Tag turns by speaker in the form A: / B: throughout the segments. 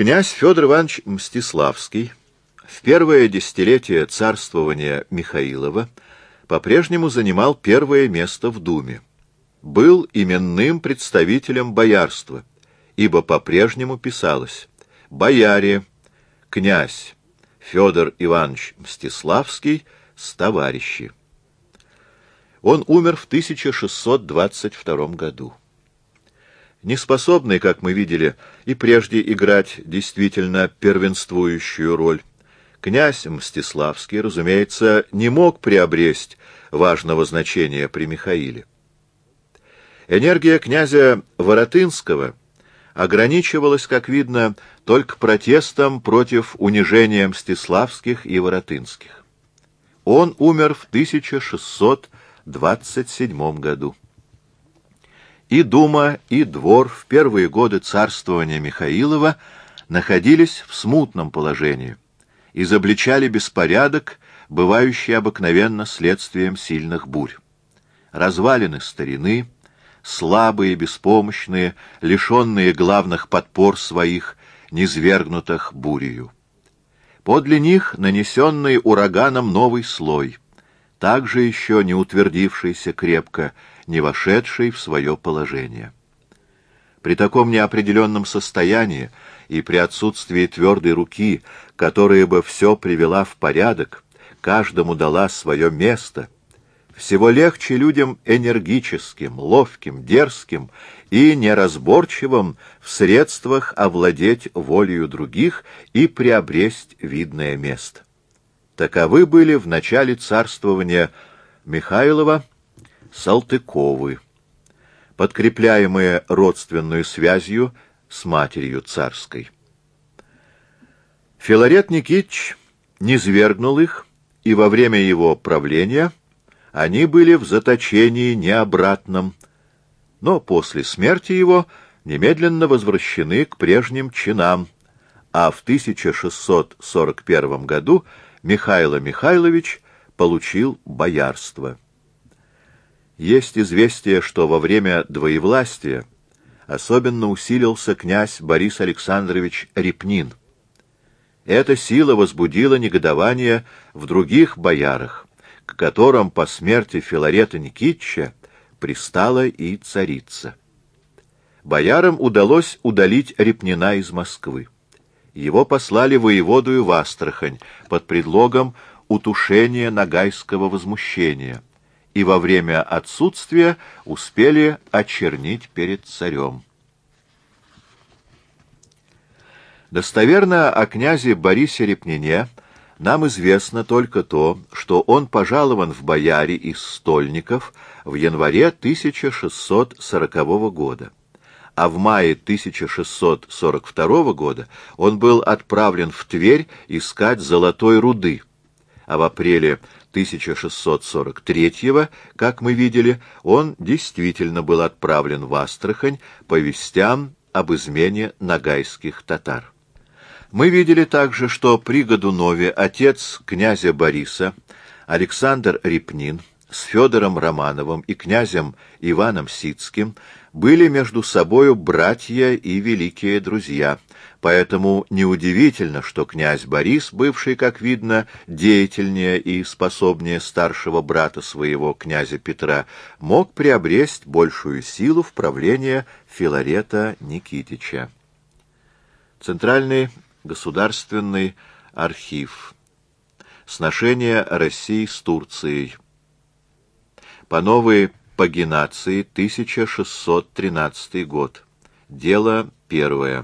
A: Князь Федор Иванович Мстиславский в первое десятилетие царствования Михаилова по-прежнему занимал первое место в Думе. Был именным представителем боярства, ибо по-прежнему писалось: «Бояре, князь Федор Иванович Мстиславский с товарищи». Он умер в 1622 году. Неспособный, как мы видели, и прежде играть действительно первенствующую роль, князь Мстиславский, разумеется, не мог приобрести важного значения при Михаиле. Энергия князя Воротынского ограничивалась, как видно, только протестом против унижения Мстиславских и Воротынских. Он умер в 1627 году. И дума, и двор в первые годы царствования Михаилова находились в смутном положении, изобличали беспорядок, бывающий обыкновенно следствием сильных бурь. Развалины старины, слабые, беспомощные, лишенные главных подпор своих, низвергнутых бурею. Подле них нанесенный ураганом новый слой, также еще не утвердившийся крепко, не вошедший в свое положение. При таком неопределенном состоянии и при отсутствии твердой руки, которая бы все привела в порядок, каждому дала свое место, всего легче людям энергическим, ловким, дерзким и неразборчивым в средствах овладеть волею других и приобресть видное место. Таковы были в начале царствования Михаилова Салтыковы, подкрепляемые родственной связью с матерью царской. Филарет Никитич низвергнул их, и во время его правления они были в заточении необратном, но после смерти его немедленно возвращены к прежним чинам, а в 1641 году Михаил Михайлович получил боярство. Есть известие, что во время двоевластия особенно усилился князь Борис Александрович Репнин. Эта сила возбудила негодование в других боярах, к которым по смерти Филарета Никитича пристала и царица. Боярам удалось удалить Репнина из Москвы. Его послали воеводою в Астрахань под предлогом утушения нагайского возмущения, и во время отсутствия успели очернить перед царем. Достоверно о князе Борисе Репнине нам известно только то, что он пожалован в бояре из стольников в январе 1640 года, а в мае 1642 года он был отправлен в Тверь искать золотой руды, а в апреле 1643, как мы видели, он действительно был отправлен в Астрахань по вестям об измене нагайских татар. Мы видели также, что при Годунове отец князя Бориса, Александр Репнин, с Федором Романовым и князем Иваном Сицким были между собою братья и великие друзья, поэтому неудивительно, что князь Борис, бывший, как видно, деятельнее и способнее старшего брата своего, князя Петра, мог приобрести большую силу в правлении Филарета Никитича. Центральный государственный архив. Сношения России с Турцией. По новой пагинации 1613 год. Дело первое.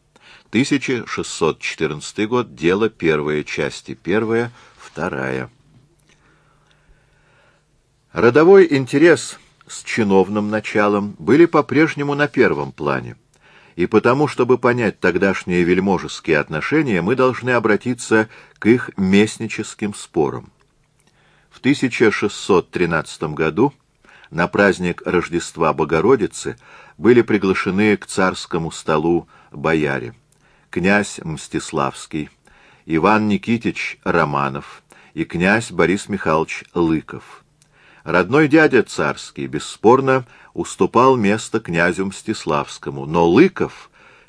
A: 1614 год. Дело первое. Части первая, вторая. Родовой интерес с чиновным началом были по-прежнему на первом плане. И потому, чтобы понять тогдашние вельможеские отношения, мы должны обратиться к их местническим спорам. В 1613 году на праздник Рождества Богородицы были приглашены к царскому столу бояре: князь Мстиславский, Иван Никитич Романов и князь Борис Михайлович Лыков. Родной дядя царский, бесспорно, уступал место князю Мстиславскому, но Лыков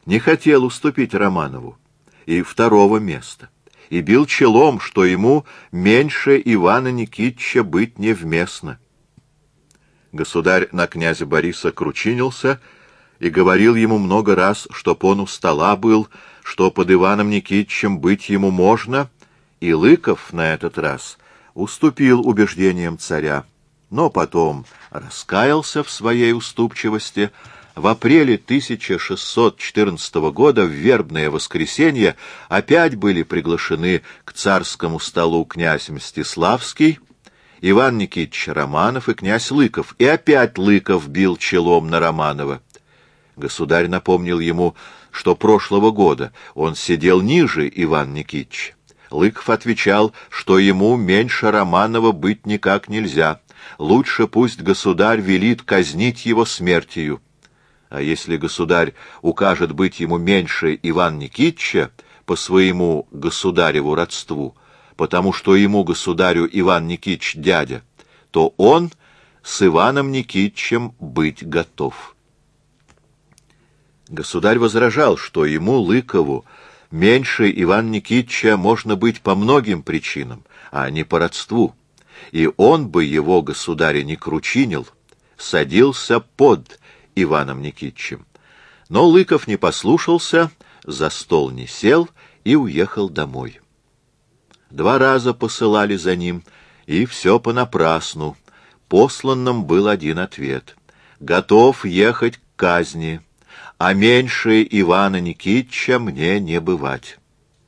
A: не хотел уступить Романову и второго места, и бил челом, что ему меньше Ивана Никитича быть невместно. Государь на князя Бориса кручинился и говорил ему много раз, чтоб он у стола был, что под Иваном Никитичем быть ему можно, и Лыков на этот раз уступил убеждениям царя, но потом раскаялся в своей уступчивости. В апреле 1614 года в вербное воскресенье опять были приглашены к царскому столу князь Мстиславский, Иван Никитич Романов и князь Лыков, и опять Лыков бил челом на Романова. Государь напомнил ему, что прошлого года он сидел ниже Ивана Никитича. Лыков отвечал, что ему меньше Романова быть никак нельзя, лучше пусть государь велит казнить его смертью. А если государь укажет быть ему меньше Ивана Никитича по своему государеву родству, потому что ему, государю, Иван Никитич дядя, то он с Иваном Никитичем быть готов. Государь возражал, что ему, Лыкову, меньше Ивана Никитича можно быть по многим причинам, а не по родству, и он бы его, государя, не кручинил, садился под Иваном Никитичем. Но Лыков не послушался, за стол не сел и уехал домой. 2 раза посылали за ним, и все понапрасну. Посланным был один ответ: готов ехать к казни, а меньше Ивана Никитича мне не бывать.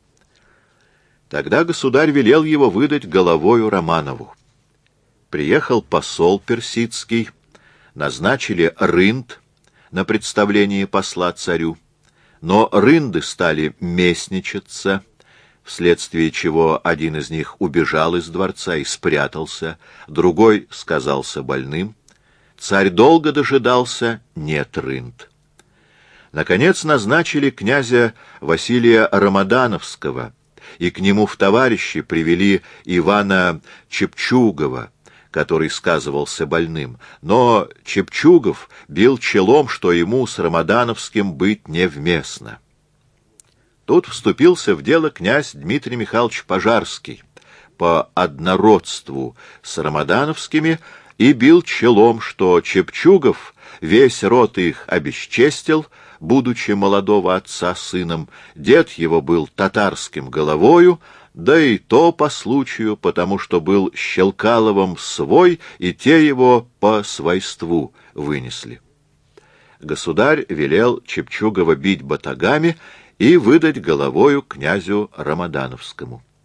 A: Тогда государь велел его выдать головою Романову. Приехал посол персидский, назначили рынд на представление посла царю, но рынды стали местничаться, вследствие чего один из них убежал из дворца и спрятался, другой сказался больным. Царь долго дожидался, нет рынд. Наконец назначили князя Василия Рамадановского, и к нему в товарищи привели Ивана Чепчугова, который сказывался больным, но Чепчугов бил челом, что ему с Рамадановским быть невместно. Тут вступился в дело князь Дмитрий Михайлович Пожарский по однородству с Рамадановскими и бил челом, что Чепчугов весь род их обесчестил, будучи молодого отца сыном, дед его был татарским головою, да и то по случаю, потому что был Щелкаловым свой, и те его по свойству вынесли. Государь велел Чепчугова бить батагами и выдать головою князю Рамадановскому.